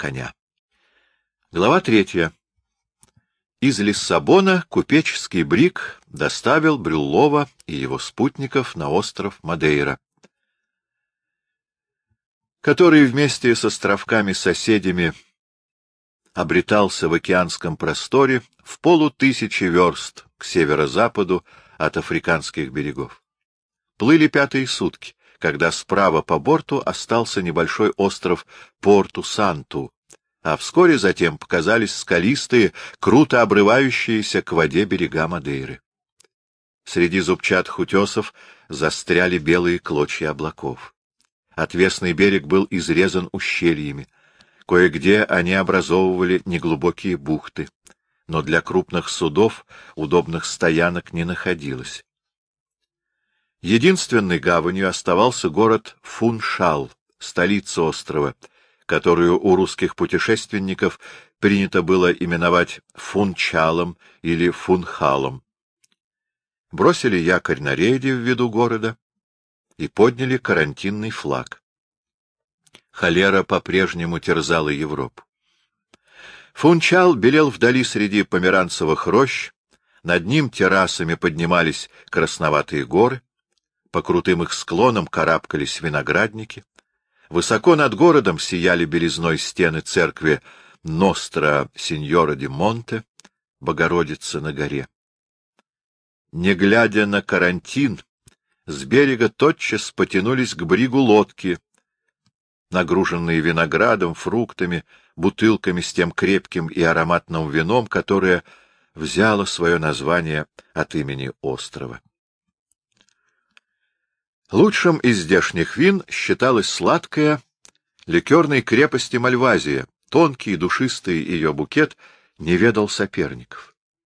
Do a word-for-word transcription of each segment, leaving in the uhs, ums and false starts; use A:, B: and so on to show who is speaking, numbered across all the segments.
A: коня. Глава третья. Из Лиссабона купеческий бриг доставил Брюллова и его спутников на остров Мадейра, который вместе с островками-соседями обретался в океанском просторе в полутысячи верст к северо-западу от африканских берегов. Плыли пятые сутки, когда справа по борту остался небольшой остров Порту-Санту, а вскоре затем показались скалистые, круто обрывающиеся к воде берега Мадейры. Среди зубчатых утесов застряли белые клочья облаков. Отвесный берег был изрезан ущельями. Кое-где они образовывали неглубокие бухты, но для крупных судов удобных стоянок не находилось. Единственной гаванью оставался город Фуншал, столица острова, которую у русских путешественников принято было именовать Фунчалом или Фунхалом. Бросили якорь на рейде в виду города и подняли карантинный флаг. Холера по-прежнему терзала Европу. Фунчал белел вдали среди померанцевых рощ, над ним террасами поднимались красноватые горы, по крутым их склонам карабкались виноградники, высоко над городом сияли белизной стены церкви Ностра Синьора ди Монте, Богородица на горе. Не глядя на карантин, с берега тотчас потянулись к бригу лодки, нагруженные виноградом, фруктами, бутылками с тем крепким и ароматным вином, которое взяло свое название от имени острова. Лучшим из здешних вин считалась сладкая ликерной крепости Мальвазия. Тонкий и душистый ее букет не ведал соперников.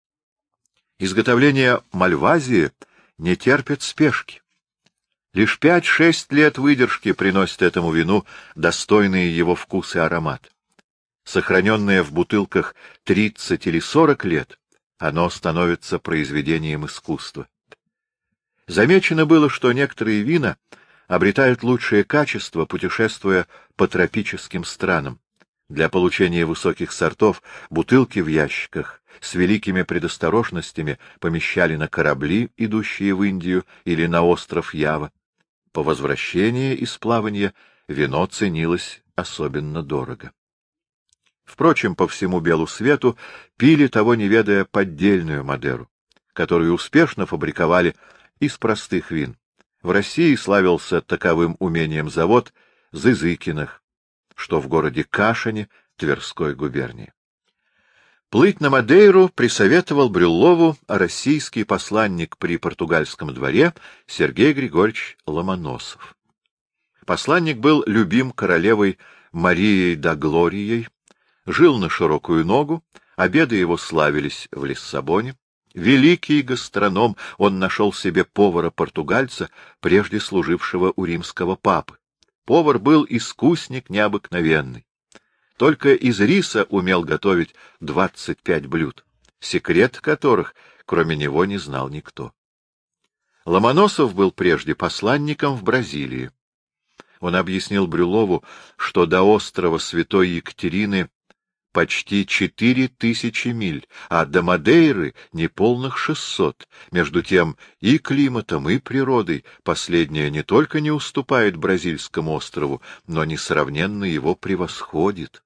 A: Изготовление Мальвазии не терпит спешки. Лишь пять-шесть лет выдержки приносят этому вину достойные его вкус и аромат. Сохраненное в бутылках тридцать или сорок лет, оно становится произведением искусства. Замечено было, что некоторые вина обретают лучшее качество, путешествуя по тропическим странам. Для получения высоких сортов бутылки в ящиках с великими предосторожностями помещали на корабли, идущие в Индию или на остров Ява. По возвращении из плавания вино ценилось особенно дорого. Впрочем, по всему белу свету пили, того не ведая, поддельную Мадеру, которую успешно фабриковали из простых вин. В России славился таковым умением завод Зызыкиных, что в городе Кашине Тверской губернии. Плыть на Мадейру присоветовал Брюллову российский посланник при португальском дворе Сергей Григорьевич Ломоносов. Посланник был любим королевой Марией да Глорией, жил на широкую ногу, обеды его славились в Лиссабоне. Великий гастроном, он нашел себе повара-португальца, прежде служившего у римского папы. Повар был искусник необыкновенный. Только из риса умел готовить двадцать пять блюд, секрет которых, кроме него, не знал никто. Ломоносов был прежде посланником в Бразилии. Он объяснил Брюллову, что до острова Святой Екатерины почти четыре тысячи миль, а до Мадейры неполных шестьсот. Между тем и климатом, и природой последняя не только не уступает бразильскому острову, но несравненно его превосходит.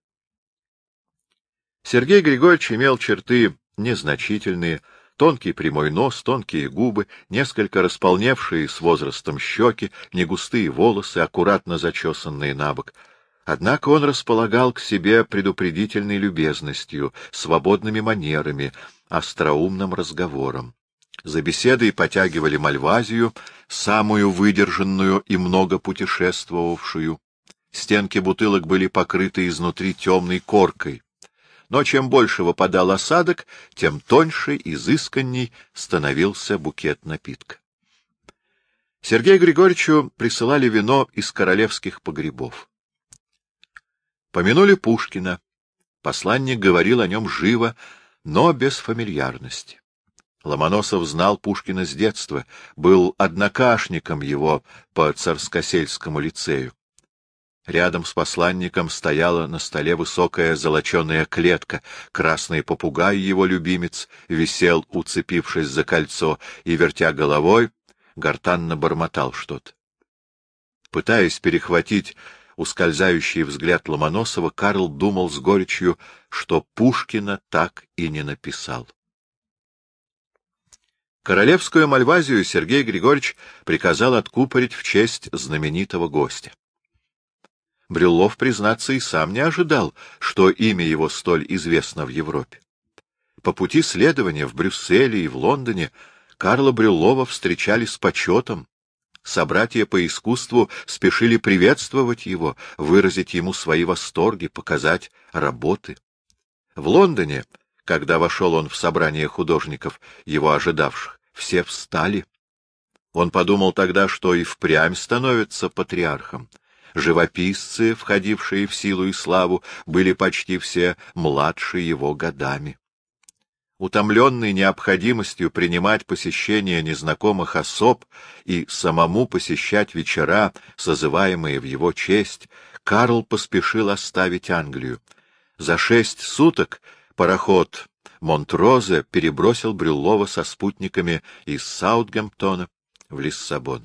A: Сергей Григорьевич имел черты незначительные, тонкий прямой нос, тонкие губы, несколько располневшие с возрастом щеки, негустые волосы, аккуратно зачесанные набок. Однако он располагал к себе предупредительной любезностью, свободными манерами, остроумным разговором. За беседой потягивали Мальвазию, самую выдержанную и много путешествовавшую. Стенки бутылок были покрыты изнутри темной коркой. Но чем больше выпадал осадок, тем тоньше, изысканней становился букет напитка. Сергею Григорьевичу присылали вино из королевских погребов. Помянули Пушкина. Посланник говорил о нем живо, но без фамильярности. Ломоносов знал Пушкина с детства, был однокашником его по Царскосельскому лицею. Рядом с посланником стояла на столе высокая золоченая клетка, красный попугай, его любимец, висел, уцепившись за кольцо, и, вертя головой, гортанно бормотал что-то. Пытаясь перехватить ускользающий взгляд Ломоносова, Карл думал с горечью, что Пушкина так и не написал. Королевскую Мальвазию Сергей Григорьевич приказал откупорить в честь знаменитого гостя. Брюллов, признаться, и сам не ожидал, что имя его столь известно в Европе. По пути следования в Брюсселе и в Лондоне Карла Брюллова встречали с почетом. Собратья по искусству спешили приветствовать его, выразить ему свои восторги, показать работы. В Лондоне, когда вошел он в собрание художников, его ожидавших, все встали. Он подумал тогда, что и впрямь становится патриархом. Живописцы, входившие в силу и славу, были почти все младше его годами. Утомленный необходимостью принимать посещение незнакомых особ и самому посещать вечера, созываемые в его честь, Карл поспешил оставить Англию. За шесть суток пароход Монтрозе перебросил Брюллова со спутниками из Саутгемптона в Лиссабон.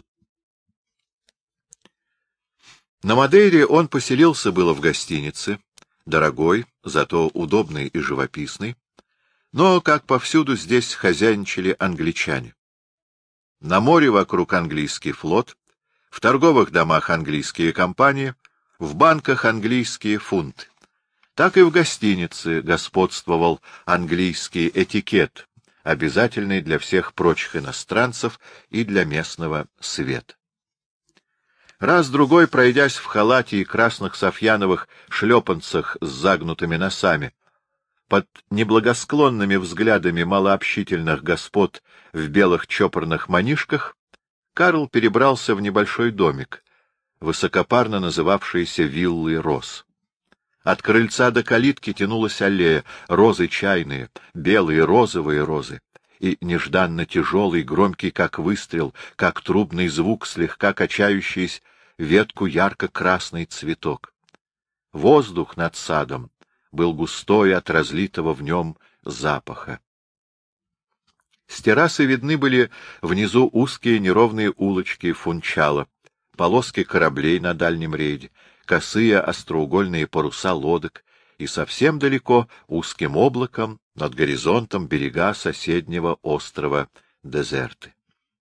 A: На Мадейре он поселился было в гостинице, дорогой, зато удобный и живописный, но, как повсюду, здесь хозяйничали англичане. На море вокруг английский флот, в торговых домах английские компании, в банках английские фунты. Так и в гостинице господствовал английский этикет, обязательный для всех прочих иностранцев и для местного света. Раз-другой, пройдясь в халате и красных софьяновых шлепанцах с загнутыми носами, под неблагосклонными взглядами малообщительных господ в белых чопорных манишках, Карл перебрался в небольшой домик, высокопарно называвшийся виллой роз. От крыльца до калитки тянулась аллея, розы чайные, белые розовые розы, и нежданно тяжелый, громкий, как выстрел, как трубный звук, слегка качающийся ветку ярко-красный цветок. Воздух над садом был густой от разлитого в нем запаха. С террасы видны были внизу узкие неровные улочки Фунчала, полоски кораблей на дальнем рейде, косые остроугольные паруса лодок, и совсем далеко узким облаком над горизонтом берега соседнего острова Дезерты.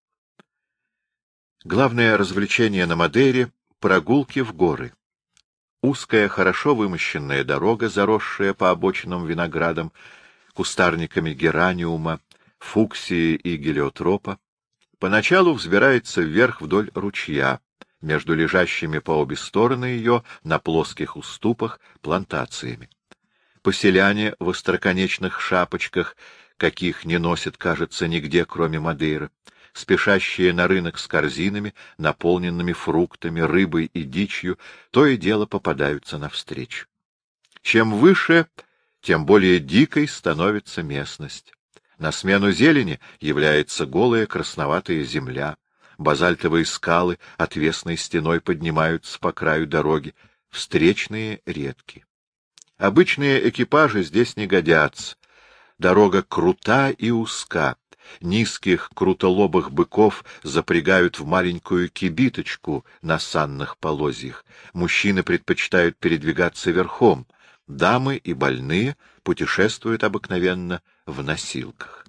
A: Главное развлечение на Мадейре — прогулки в горы. Узкая, хорошо вымощенная дорога, заросшая по обочинам виноградом, кустарниками гераниума, фуксии и гелиотропа, поначалу взбирается вверх вдоль ручья, между лежащими по обе стороны ее на плоских уступах плантациями. Поселяне в остроконечных шапочках, каких не носят, кажется, нигде, кроме Мадейры, спешащие на рынок с корзинами, наполненными фруктами, рыбой и дичью, то и дело попадаются навстречу. Чем выше, тем более дикой становится местность. На смену зелени является голая красноватая земля, базальтовые скалы отвесной стеной поднимаются по краю дороги, встречные редки. Обычные экипажи здесь не годятся. Дорога крута и узка. Низких крутолобых быков запрягают в маленькую кибиточку на санных полозьях. Мужчины предпочитают передвигаться верхом. Дамы и больные путешествуют обыкновенно в носилках.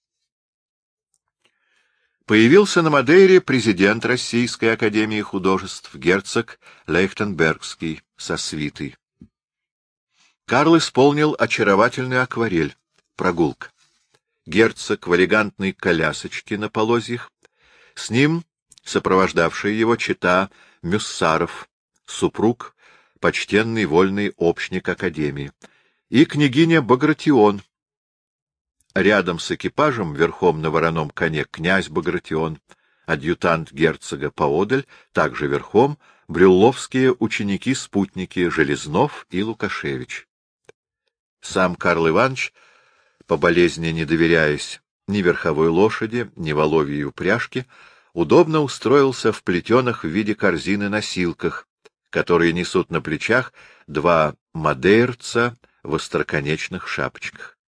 A: Появился на Мадейре президент Российской академии художеств, герцог Лейхтенбергский со свитой. Карл исполнил очаровательную акварель «Прогулка». Герцог в элегантной колясочке на полозьях, с ним сопровождавший его чета Мюссаров, супруг, почтенный вольный общник академии, и княгиня Багратион. Рядом с экипажем, верхом на вороном коне, князь Багратион, адъютант герцога поодаль, также верхом, брюлловские ученики-спутники Железнов и Лукашевич. Сам Карл Иванович, по болезни не доверяясь ни верховой лошади, ни воловьей упряжке, удобно устроился в плетеных в виде корзины носилках, которые несут на плечах два мадейрца в остроконечных шапочках.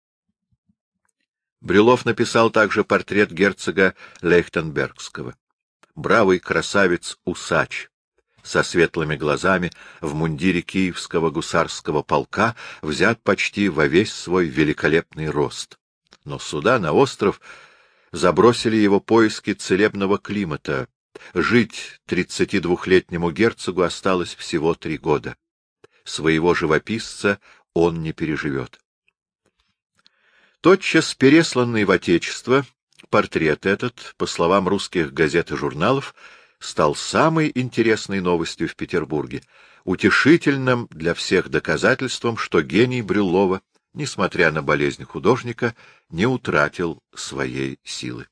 A: Брюллов написал также портрет герцога Лейхтенбергского. Бравый красавец-усач со светлыми глазами в мундире киевского гусарского полка взят почти во весь свой великолепный рост. Но сюда, на остров, забросили его поиски целебного климата. Жить тридцатидвухлетнему герцогу осталось всего три года. Своего живописца он не переживет. Тотчас пересланный в Отечество, портрет этот, по словам русских газет и журналов, стал самой интересной новостью в Петербурге, утешительным для всех доказательством, что гений Брюллова, несмотря на болезнь художника, не утратил своей силы.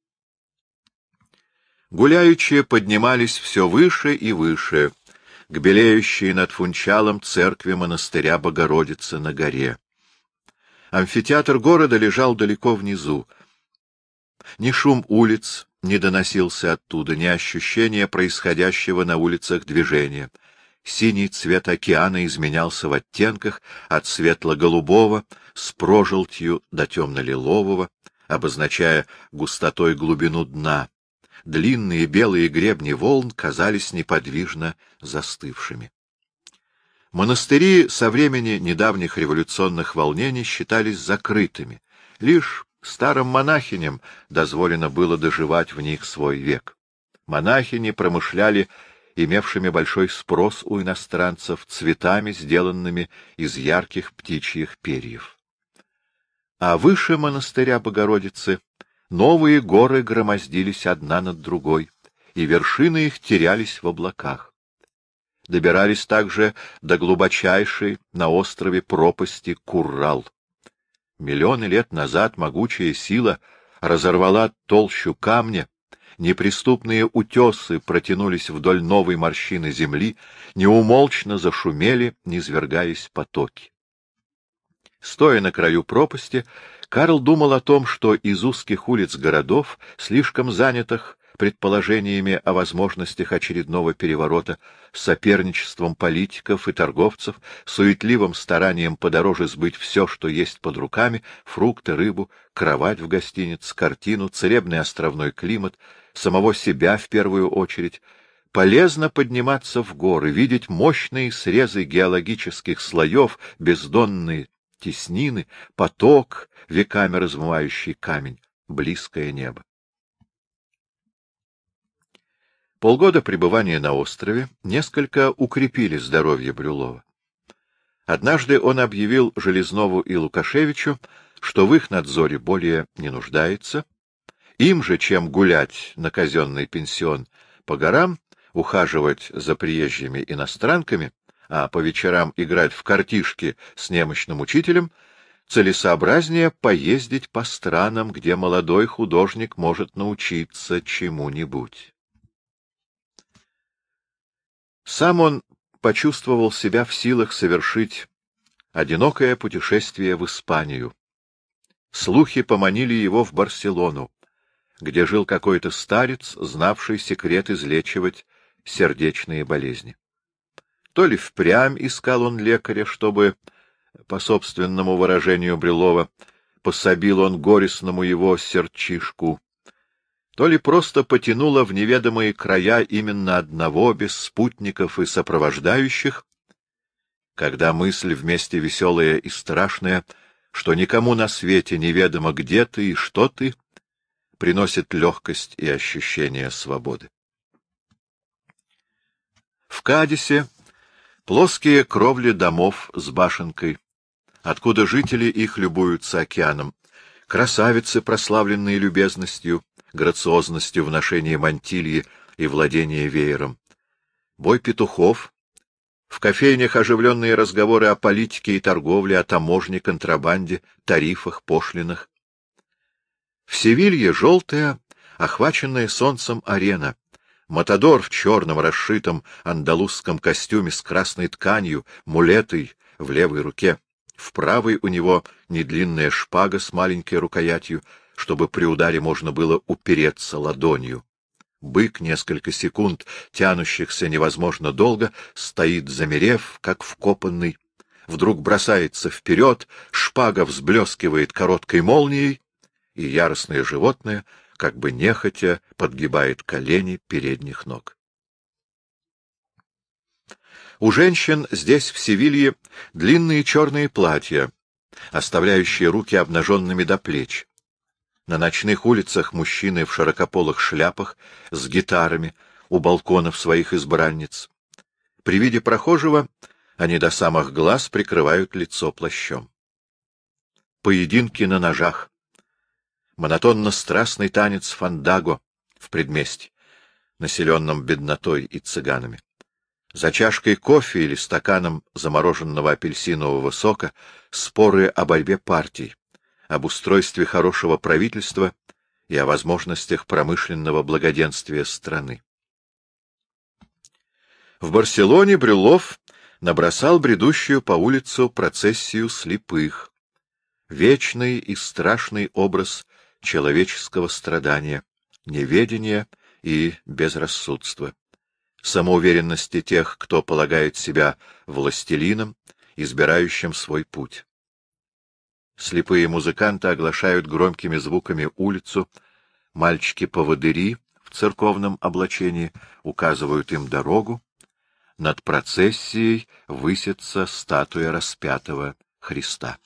A: Гуляючи поднимались все выше и выше, к белеющей над Фунчалом церкви монастыря Богородицы на горе. Амфитеатр города лежал далеко внизу. Ни шум улиц не доносился оттуда, ни ощущения происходящего на улицах движения. Синий цвет океана изменялся в оттенках от светло-голубого с прожилтью до темно-лилового, обозначая густотой глубину дна. Длинные белые гребни волн казались неподвижно застывшими. Монастыри со времени недавних революционных волнений считались закрытыми. Лишь старым монахиням дозволено было доживать в них свой век. Монахини промышляли имевшими большой спрос у иностранцев цветами, сделанными из ярких птичьих перьев. А выше монастыря Богородицы новые горы громоздились одна над другой, и вершины их терялись в облаках. Добирались также до глубочайшей на острове пропасти Куррал. Миллионы лет назад могучая сила разорвала толщу камня, неприступные утесы протянулись вдоль новой морщины земли, неумолчно зашумели, низвергаясь потоки. Стоя на краю пропасти, Карл думал о том, что из узких улиц городов, слишком занятых предположениями о возможностях очередного переворота, соперничеством политиков и торговцев, суетливым старанием подороже сбыть все, что есть под руками, фрукты, рыбу, кровать в гостинице, картину, целебный островной климат, самого себя в первую очередь, полезно подниматься в горы, видеть мощные срезы геологических слоев, бездонные теснины, поток, веками размывающий камень, близкое небо. Полгода пребывания на острове несколько укрепили здоровье Брюллова. Однажды он объявил Железнову и Лукашевичу, что в их надзоре более не нуждается, им же, чем гулять на казенный пенсион по горам, ухаживать за приезжими иностранками, а по вечерам играть в картишки с немощным учителем, целесообразнее поездить по странам, где молодой художник может научиться чему-нибудь. Сам он почувствовал себя в силах совершить одинокое путешествие в Испанию. Слухи поманили его в Барселону, где жил какой-то старец, знавший секрет излечивать сердечные болезни. То ли впрямь искал он лекаря, чтобы, по собственному выражению Брюллова, пособил он горестному его сердчишку, то ли просто потянуло в неведомые края именно одного, без спутников и сопровождающих, когда мысль вместе веселая и страшная, что никому на свете неведомо, где ты и что ты, приносит легкость и ощущение свободы. В Кадисе плоские кровли домов с башенкой, откуда жители их любуются океаном, красавицы, прославленные любезностью, грациозностью в ношении мантильи и владении веером, бой петухов, в кофейнях оживленные разговоры о политике и торговле, о таможне, контрабанде, тарифах, пошлинах. В Севилье желтая, охваченная солнцем арена, матадор в черном расшитом андалузском костюме с красной тканью, мулетой в левой руке, в правой у него недлинная шпага с маленькой рукоятью, чтобы при ударе можно было упереться ладонью. Бык, несколько секунд, тянущихся невозможно долго, стоит замерев, как вкопанный. Вдруг бросается вперед, шпага взблескивает короткой молнией, и яростное животное, как бы нехотя, подгибает колени передних ног. У женщин здесь, в Севилье, длинные черные платья, оставляющие руки обнаженными до плеч. На ночных улицах мужчины в широкополых шляпах с гитарами у балконов своих избранниц. При виде прохожего они до самых глаз прикрывают лицо плащом. Поединки на ножах. Монотонно-страстный танец фандаго в предместье, населенном беднотой и цыганами. За чашкой кофе или стаканом замороженного апельсинового сока споры о борьбе партий, об устройстве хорошего правительства и о возможностях промышленного благоденствия страны. В Барселоне Брюллов набросал бредущую по улицу процессию слепых, вечный и страшный образ человеческого страдания, неведения и безрассудства, самоуверенности тех, кто полагает себя властелином, избирающим свой путь. Слепые музыканты оглашают громкими звуками улицу, мальчики-поводыри в церковном облачении указывают им дорогу, над процессией высится статуя распятого Христа.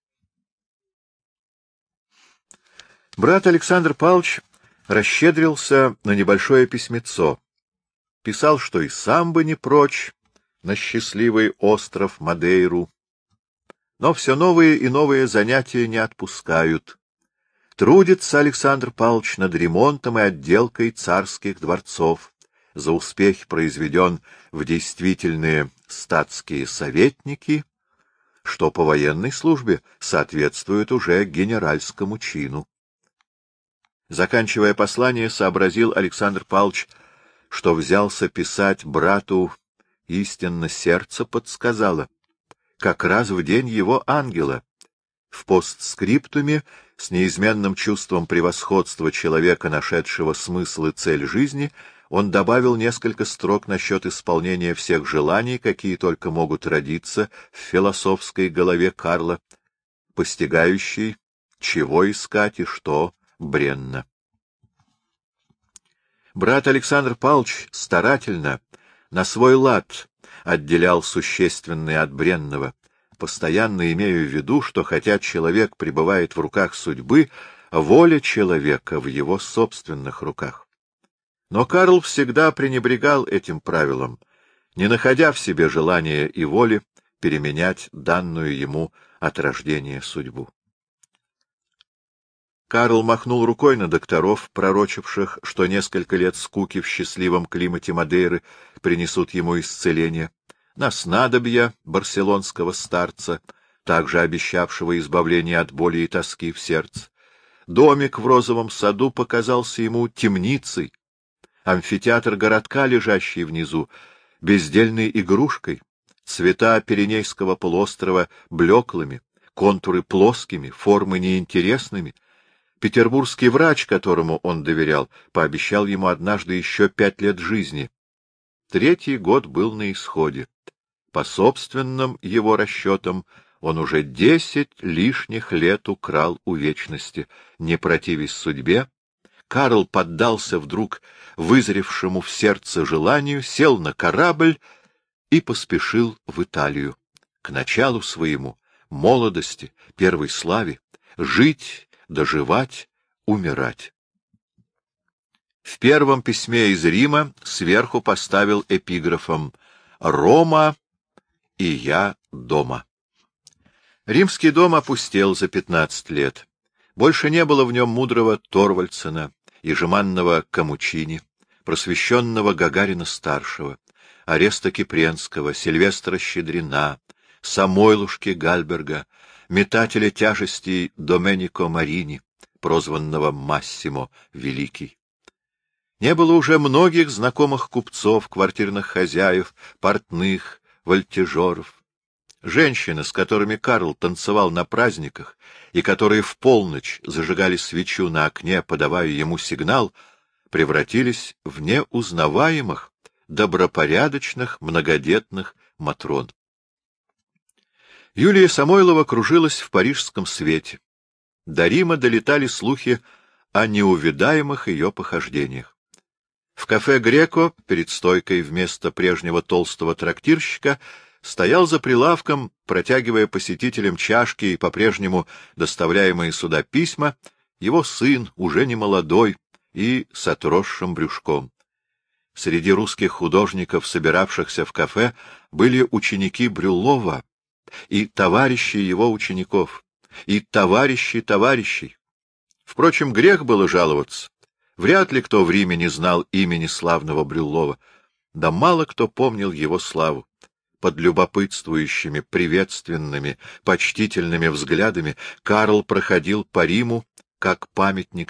A: Брат Александр Павлович расщедрился на небольшое письмецо. Писал, что и сам бы не прочь на счастливый остров Мадейру. Но все новые и новые занятия не отпускают. Трудится Александр Павлович над ремонтом и отделкой царских дворцов. За успех произведен в действительные статские советники, что по военной службе соответствует уже генеральскому чину. Заканчивая послание, сообразил Александр Павлович, что взялся писать брату, истинно сердце подсказало, как раз в день его ангела. В постскриптуме, с неизменным чувством превосходства человека, нашедшего смысл и цель жизни, он добавил несколько строк насчет исполнения всех желаний, какие только могут родиться в философской голове Карла, постигающей, чего искать и что бренно. Брат Александр Павлович старательно, на свой лад, отделял существенное от бренного, постоянно имея в виду, что хотя человек пребывает в руках судьбы, воля человека в его собственных руках. Но Карл всегда пренебрегал этим правилом, не находя в себе желания и воли переменять данную ему от рождения судьбу. Карл махнул рукой на докторов, пророчивших, что несколько лет скуки в счастливом климате Мадейры принесут ему исцеление, на снадобья барселонского старца, также обещавшего избавление от боли и тоски в сердце. Домик в розовом саду показался ему темницей, амфитеатр городка, лежащий внизу, бездельной игрушкой, цвета Пиренейского полуострова блеклыми, контуры плоскими, формы неинтересными. Петербургский врач, которому он доверял, пообещал ему однажды еще пять лет жизни. Третий год был на исходе. По собственным его расчетам, он уже десять лишних лет украл у вечности. Не противясь судьбе, Карл поддался вдруг вызревшему в сердце желанию, сел на корабль и поспешил в Италию, к началу своему, молодости, первой славе, жить, доживать, умирать. В первом письме из Рима сверху поставил эпиграфом «Рома и я дома». Римский дом опустел за пятнадцать лет. Больше не было в нем мудрого Торвальдсена и жеманного Камучини, просвещенного Гагарина-старшего, Ареста Кипренского, Сильвестра Щедрина, Самойлушки Гальберга, метателя тяжестей Доменико Марини, прозванного Массимо Великий. Не было уже многих знакомых купцов, квартирных хозяев, портных, вольтежеров. Женщины, с которыми Карл танцевал на праздниках и которые в полночь зажигали свечу на окне, подавая ему сигнал, превратились в неузнаваемых, добропорядочных, многодетных матрон. Юлия Самойлова кружилась в парижском свете. До Рима долетали слухи о неувидаемых ее похождениях. В кафе «Греко» перед стойкой вместо прежнего толстого трактирщика стоял за прилавком, протягивая посетителям чашки и по-прежнему доставляемые сюда письма, его сын, уже не молодой и с отросшим брюшком. Среди русских художников, собиравшихся в кафе, были ученики Брюллова и товарищи его учеников, и товарищи товарищей. Впрочем, грех было жаловаться. Вряд ли кто в Риме не знал имени славного Брюллова, да мало кто помнил его славу. Под любопытствующими, приветственными, почтительными взглядами Карл проходил по Риму, как памятник